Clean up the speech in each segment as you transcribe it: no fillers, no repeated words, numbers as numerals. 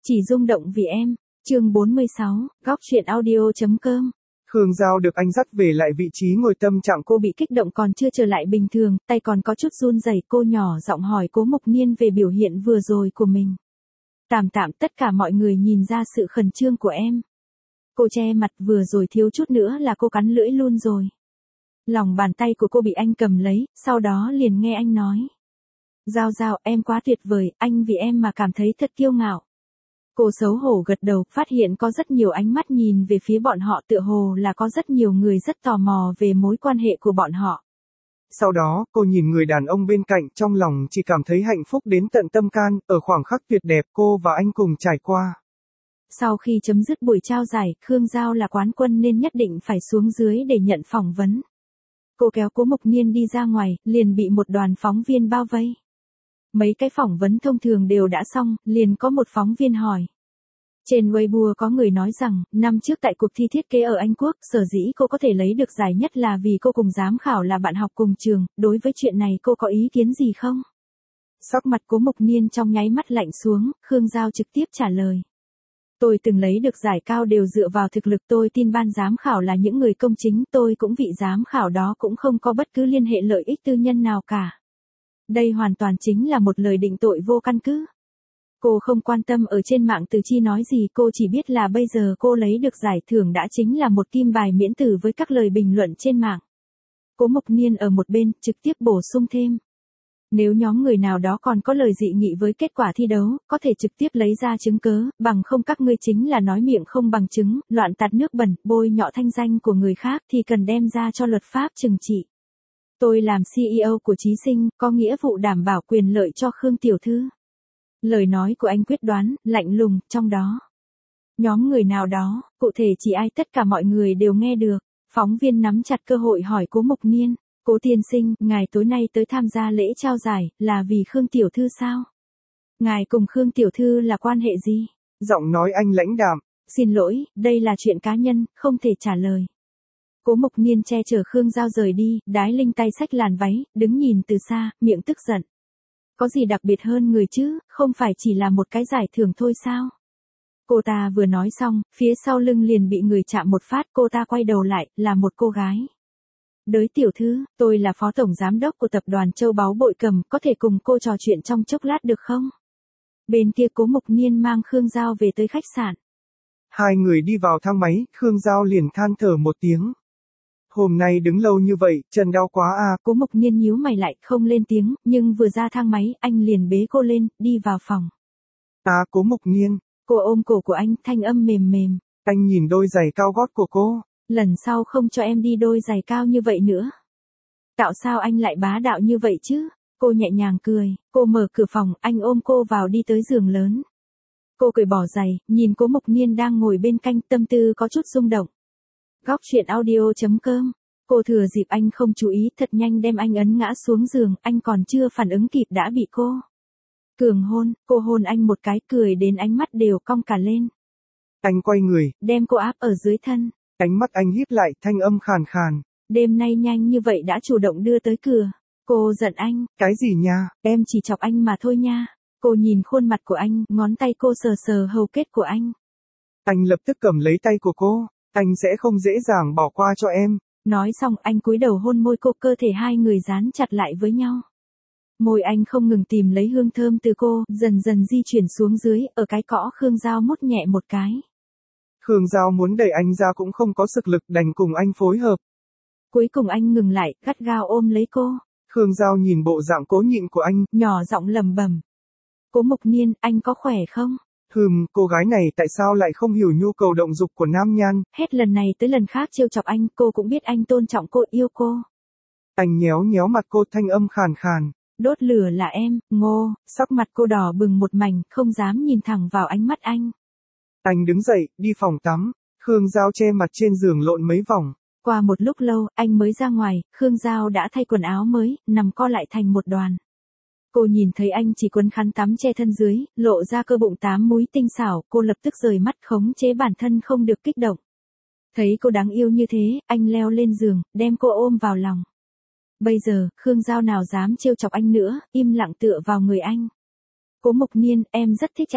Chỉ rung động vì em. Chương 46, góc truyện audio.com. Khương Giao được anh dắt về lại vị trí ngồi, tâm trạng Cô bị kích động còn chưa trở lại bình thường, tay còn có chút run rẩy. Cô nhỏ giọng hỏi Cố Mộc Niên về biểu hiện vừa rồi của mình. Tạm tất cả mọi người nhìn ra sự khẩn trương của em. Cô che mặt, vừa rồi thiếu chút nữa là cô cắn lưỡi luôn rồi. Lòng bàn tay của cô bị anh cầm lấy, sau đó liền nghe anh nói. Giao Giao, em quá tuyệt vời, anh vì em mà cảm thấy thật kiêu ngạo. Cô xấu hổ gật đầu, phát hiện có rất nhiều ánh mắt nhìn về phía bọn họ, tựa hồ là có rất nhiều người rất tò mò về mối quan hệ của bọn họ. Sau đó, cô nhìn người đàn ông bên cạnh, trong lòng chỉ cảm thấy hạnh phúc đến tận tâm can, ở khoảng khắc tuyệt đẹp cô và anh cùng trải qua. Sau khi chấm dứt buổi trao giải, Khương Giao là quán quân nên nhất định phải xuống dưới để nhận phỏng vấn. Cô kéo Cố Mộc Niên đi ra ngoài, liền bị một đoàn phóng viên bao vây. Mấy cái phỏng vấn thông thường đều đã xong, liền có một phóng viên hỏi. Trên Weibo có người nói rằng, năm trước tại cuộc thi thiết kế ở Anh Quốc, sở dĩ cô có thể lấy được giải nhất là vì cô cùng giám khảo là bạn học cùng trường, đối với chuyện này cô có ý kiến gì không? Sắc mặt Cố Mộc Niên trong nháy mắt lạnh xuống, Khương Giao trực tiếp trả lời. Tôi từng lấy được giải cao đều dựa vào thực lực, tôi tin ban giám khảo là những người công chính, tôi cũng vị giám khảo đó cũng không có bất cứ liên hệ lợi ích tư nhân nào cả. Đây hoàn toàn chính là một lời định tội vô căn cứ. Cô không quan tâm ở trên mạng Từ Chi nói gì, cô chỉ biết là bây giờ cô lấy được giải thưởng đã chính là một kim bài miễn tử với các lời bình luận trên mạng. Cố Mộc Niên ở một bên, trực tiếp bổ sung thêm. Nếu nhóm người nào đó còn có lời dị nghị với kết quả thi đấu, có thể trực tiếp lấy ra chứng cớ, bằng không các ngươi chính là nói miệng không bằng chứng, loạn tạt nước bẩn, bôi nhọ thanh danh của người khác thì cần đem ra cho luật pháp trừng trị. Tôi làm CEO của Chí Sinh, có nghĩa vụ đảm bảo quyền lợi cho Khương tiểu thư. Lời nói của anh quyết đoán, lạnh lùng, trong đó. Nhóm người nào đó, cụ thể chỉ ai, tất cả mọi người đều nghe được. Phóng viên nắm chặt cơ hội hỏi Cố Mộc Niên. Cố tiên sinh, ngài tối nay tới tham gia lễ trao giải, là vì Khương tiểu thư sao? Ngài cùng Khương tiểu thư là quan hệ gì? Giọng nói anh lãnh đạm. Xin lỗi, đây là chuyện cá nhân, không thể trả lời. Cố Mộc Niên che chở Khương Giao rời đi, đái linh tay xách làn váy, đứng nhìn từ xa, miệng tức giận. Có gì đặc biệt hơn người chứ, không phải chỉ là một cái giải thưởng thôi sao? Cô ta vừa nói xong, phía sau lưng liền bị người chạm một phát, cô ta quay đầu lại, là một cô gái. Đới tiểu thư, tôi là phó tổng giám đốc của tập đoàn Châu Báu Bội Cầm, có thể cùng cô trò chuyện trong chốc lát được không? Bên kia Cố Mộc Niên mang Khương Giao về tới khách sạn. Hai người đi vào thang máy, Khương Giao liền than thở một tiếng. Hôm nay đứng lâu như vậy, chân đau quá à. Cố Mộc Niên nhíu mày lại, không lên tiếng, nhưng vừa ra thang máy, anh liền bế cô lên, đi vào phòng. Cố Mộc Niên. Cô ôm cổ của anh, thanh âm mềm mềm. Anh nhìn đôi giày cao gót của cô. Lần sau không cho em đi đôi giày cao như vậy nữa. Tạo sao anh lại bá đạo như vậy chứ? Cô nhẹ nhàng cười, cô mở cửa phòng, anh ôm cô vào đi tới giường lớn. Cô cởi bỏ giày, nhìn Cố Mộc Niên đang ngồi bên cạnh, tâm tư có chút rung động. Góc truyện audio.com. Cô thừa dịp anh không chú ý, thật nhanh đem anh ấn ngã xuống giường, anh còn chưa phản ứng kịp đã bị cô cường hôn, cô hôn anh một cái, cười đến ánh mắt đều cong cả lên. Anh quay người, đem cô áp ở dưới thân. Ánh mắt anh híp lại, thanh âm khàn khàn. Đêm nay nhanh như vậy đã chủ động đưa tới cửa. Cô giận anh. Cái gì nha? Em chỉ chọc anh mà thôi nha. Cô nhìn khuôn mặt của anh, ngón tay cô sờ sờ hầu kết của anh. Anh lập tức cầm lấy tay của cô. Anh sẽ không dễ dàng bỏ qua cho em. Nói xong anh cúi đầu hôn môi cô, cơ thể hai người dán chặt lại với nhau. Môi anh không ngừng tìm lấy hương thơm từ cô, dần dần di chuyển xuống dưới, ở cái cõ Khương Giao mút nhẹ một cái. Khương Giao muốn đẩy anh ra cũng không có sức lực, đành cùng anh phối hợp. Cuối cùng anh ngừng lại, gắt gao ôm lấy cô. Khương Giao nhìn bộ dạng cố nhịn của anh, nhỏ giọng lẩm bẩm. Cố Mộc Niên, anh có khỏe không? Cô gái này tại sao lại không hiểu nhu cầu động dục của nam nhan? Hết lần này tới lần khác trêu chọc anh, cô cũng biết anh tôn trọng cô, yêu cô. Anh nhéo nhéo mặt cô, thanh âm khàn khàn. Đốt lửa là em, ngô, sắc mặt cô đỏ bừng một mảnh, không dám nhìn thẳng vào ánh mắt anh. Anh đứng dậy, đi phòng tắm, Khương Giao che mặt trên giường lộn mấy vòng. Qua một lúc lâu, anh mới ra ngoài, Khương Giao đã thay quần áo mới, nằm co lại thành một đoàn. Cô nhìn thấy anh chỉ quấn khăn tắm che thân dưới, lộ ra cơ bụng 8 múi tinh xảo, cô lập tức rời mắt khống chế bản thân không được kích động. Thấy cô đáng yêu như thế, anh leo lên giường, đem cô ôm vào lòng. Bây giờ, Khương Giao nào dám trêu chọc anh nữa, im lặng tựa vào người anh. Cố Mộc Niên, em rất thích anh.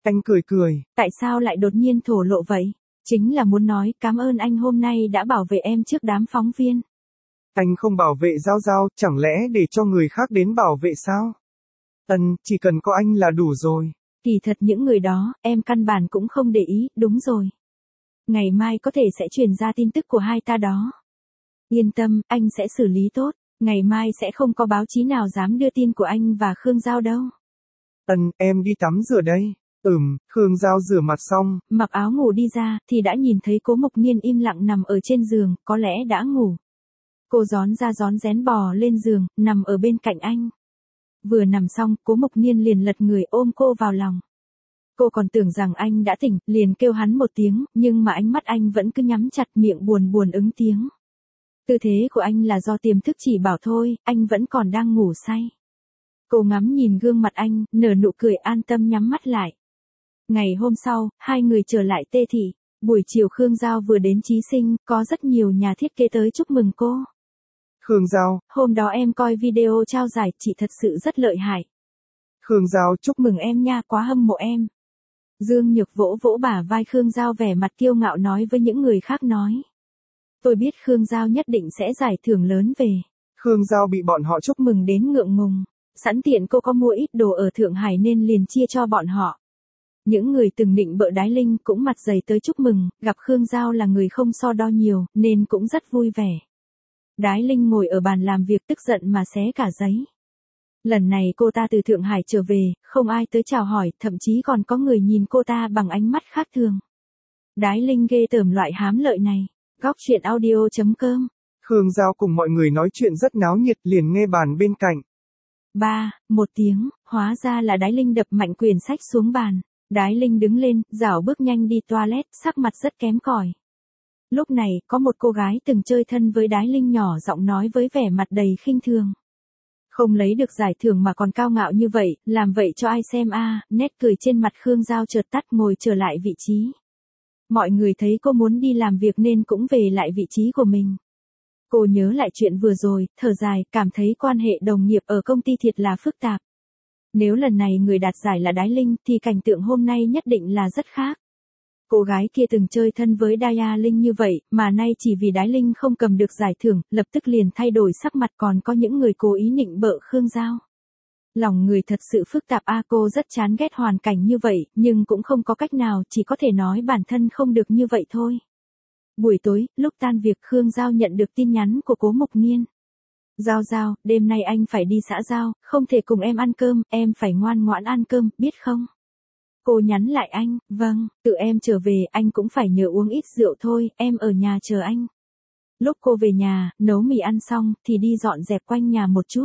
Anh cười cười. Tại sao lại đột nhiên thổ lộ vậy? Chính là muốn nói cảm ơn anh hôm nay đã bảo vệ em trước đám phóng viên. Anh không bảo vệ Giao Giao, chẳng lẽ để cho người khác đến bảo vệ sao? Chỉ cần có anh là đủ rồi. Kỳ thật những người đó, em căn bản cũng không để ý, đúng rồi. Ngày mai có thể sẽ truyền ra tin tức của hai ta đó. Yên tâm, anh sẽ xử lý tốt. Ngày mai sẽ không có báo chí nào dám đưa tin của anh và Khương Giao đâu. Em đi tắm rửa đây. Khương Giao rửa mặt xong, mặc áo ngủ đi ra, thì đã nhìn thấy Cố Mộc Niên im lặng nằm ở trên giường, có lẽ đã ngủ. Cô rón ra rón rén bò lên giường, nằm ở bên cạnh anh. Vừa nằm xong, Cố Mộc Niên liền lật người ôm cô vào lòng. Cô còn tưởng rằng anh đã tỉnh, liền kêu hắn một tiếng, nhưng mà ánh mắt anh vẫn cứ nhắm chặt, miệng buồn buồn ứng tiếng. Tư thế của anh là do tiềm thức chỉ bảo thôi, anh vẫn còn đang ngủ say. Cô ngắm nhìn gương mặt anh, nở nụ cười an tâm nhắm mắt lại. Ngày hôm sau, hai người trở lại Tê Thị. Buổi chiều Khương Giao vừa đến Chí Sinh, có rất nhiều nhà thiết kế tới chúc mừng cô. Khương Giao, hôm đó em coi video trao giải, chị thật sự rất lợi hại. Khương Giao, chúc mừng em nha, quá hâm mộ em. Dương Nhược vỗ vỗ bả vai Khương Giao vẻ mặt kiêu ngạo nói với những người khác nói. Tôi biết Khương Giao nhất định sẽ giải thưởng lớn về. Khương Giao bị bọn họ chúc mừng đến ngượng ngùng. Sẵn tiện cô có mua ít đồ ở Thượng Hải nên liền chia cho bọn họ. Những người từng định bợ Đái Linh cũng mặt dày tới chúc mừng, gặp Khương Giao là người không so đo nhiều, nên cũng rất vui vẻ. Đái Linh ngồi ở bàn làm việc tức giận mà xé cả giấy. Lần này cô ta từ Thượng Hải trở về, không ai tới chào hỏi, thậm chí còn có người nhìn cô ta bằng ánh mắt khác thường. Đái Linh ghê tởm loại hám lợi này. Góc truyện audio.com. Khương Giao cùng mọi người nói chuyện rất náo nhiệt, liền nghe bàn bên cạnh. Một tiếng, hóa ra là Đái Linh đập mạnh quyển sách xuống bàn. Đái Linh đứng lên, rảo bước nhanh đi toilet, sắc mặt rất kém cỏi. Lúc này, có một cô gái từng chơi thân với Đái Linh nhỏ giọng nói với vẻ mặt đầy khinh thường. Không lấy được giải thưởng mà còn cao ngạo như vậy, làm vậy cho ai xem a? Nét cười trên mặt Khương Giao chợt tắt, ngồi trở lại vị trí. Mọi người thấy cô muốn đi làm việc nên cũng về lại vị trí của mình. Cô nhớ lại chuyện vừa rồi, thở dài, cảm thấy quan hệ đồng nghiệp ở công ty thiệt là phức tạp. Nếu lần này người đạt giải là Đái Linh thì cảnh tượng hôm nay nhất định là rất khác. Cô gái kia từng chơi thân với Đaya Linh như vậy, mà nay chỉ vì Đái Linh không cầm được giải thưởng, lập tức liền thay đổi sắc mặt, còn có những người cố ý nịnh bợ Khương Giao. Lòng người thật sự phức tạp a, cô rất chán ghét hoàn cảnh như vậy, nhưng cũng không có cách nào, chỉ có thể nói bản thân không được như vậy thôi. Buổi tối, lúc tan việc Khương Giao nhận được tin nhắn của Cố Mộc Niên. Giao, đêm nay anh phải đi xã Giao, không thể cùng em ăn cơm, em phải ngoan ngoãn ăn cơm, biết không? Cô nhắn lại anh, vâng, tự em trở về, anh cũng phải nhớ uống ít rượu thôi, em ở nhà chờ anh. Lúc cô về nhà, nấu mì ăn xong, thì đi dọn dẹp quanh nhà một chút.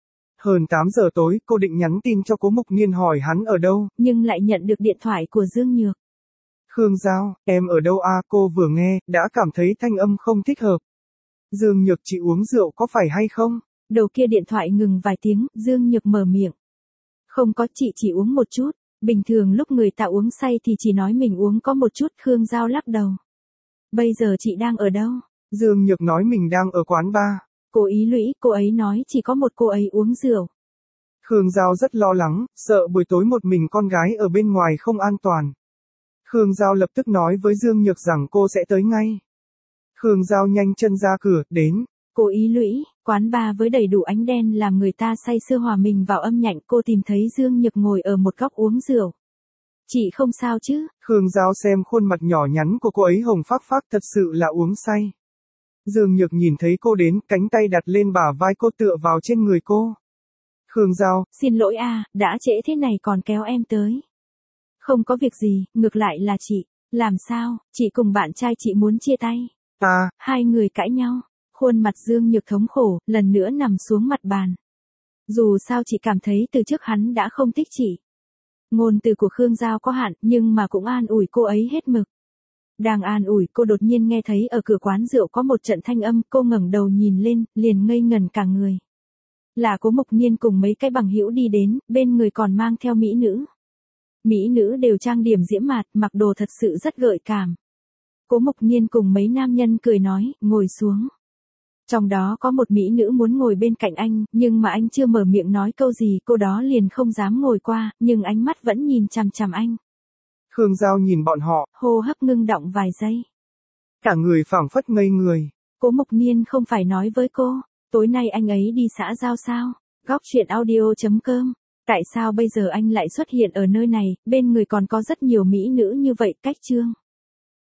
Hơn 8 giờ tối, cô định nhắn tin cho Cố Mộc Niên hỏi hắn ở đâu, nhưng lại nhận được điện thoại của Dương Nhược. Khương Giao, em ở đâu a? Cô vừa nghe, đã cảm thấy thanh âm không thích hợp. Dương Nhược, chị uống rượu có phải hay không? Đầu kia điện thoại ngừng vài tiếng, Dương Nhược mở miệng. Không có, chị chỉ uống một chút. Bình thường lúc người ta uống say thì chỉ nói mình uống có một chút. Khương Giao lắc đầu. Bây giờ chị đang ở đâu? Dương Nhược nói mình đang ở quán bar. Cô ý lũy, cô ấy nói chỉ có một cô ấy uống rượu. Khương Giao rất lo lắng, sợ buổi tối một mình con gái ở bên ngoài không an toàn. Khương Giao lập tức nói với Dương Nhược rằng cô sẽ tới ngay. Khương Giao nhanh chân ra cửa, đến. Cô ý lũy, quán bar với đầy đủ ánh đèn làm người ta say sưa hòa mình vào âm nhạc. Cô tìm thấy Dương Nhược ngồi ở một góc uống rượu. Chị không sao chứ? Khương Giao xem khuôn mặt nhỏ nhắn của cô ấy hồng phác phác, thật sự là uống say. Dương Nhược nhìn thấy cô đến, cánh tay đặt lên bả vai cô, tựa vào trên người cô. Khương Giao, xin lỗi a, đã trễ thế này còn kéo em tới. Không có việc gì, ngược lại là chị. Làm sao, chị cùng bạn trai chị muốn chia tay. Hai người cãi nhau. Khuôn mặt Dương Nhược thống khổ, lần nữa nằm xuống mặt bàn. Dù sao chị cảm thấy từ trước hắn đã không thích chị. Ngôn từ của Khương Giao có hạn, nhưng mà cũng an ủi cô ấy hết mực. Đang an ủi, cô đột nhiên nghe thấy ở cửa quán rượu có một trận thanh âm, cô ngẩng đầu nhìn lên, liền ngây ngẩn cả người. Là Cố Mộc Niên cùng mấy cái bằng hữu đi đến, bên người còn mang theo mỹ nữ. Mỹ nữ đều trang điểm diễm mạt, mặc đồ thật sự rất gợi cảm. Cố Mộc Niên cùng mấy nam nhân cười nói, ngồi xuống. Trong đó có một mỹ nữ muốn ngồi bên cạnh anh, nhưng mà anh chưa mở miệng nói câu gì, cô đó liền không dám ngồi qua, nhưng ánh mắt vẫn nhìn chằm chằm anh. Khương Giao nhìn bọn họ, hô hấp ngưng đọng vài giây. cả người phảng phất ngây người. Cố Mộc Niên không phải nói với cô, tối nay anh ấy đi xã giao sao? Góc truyện audio.com. Tại sao bây giờ anh lại xuất hiện ở nơi này, bên người còn có rất nhiều mỹ nữ như vậy? Cách chương.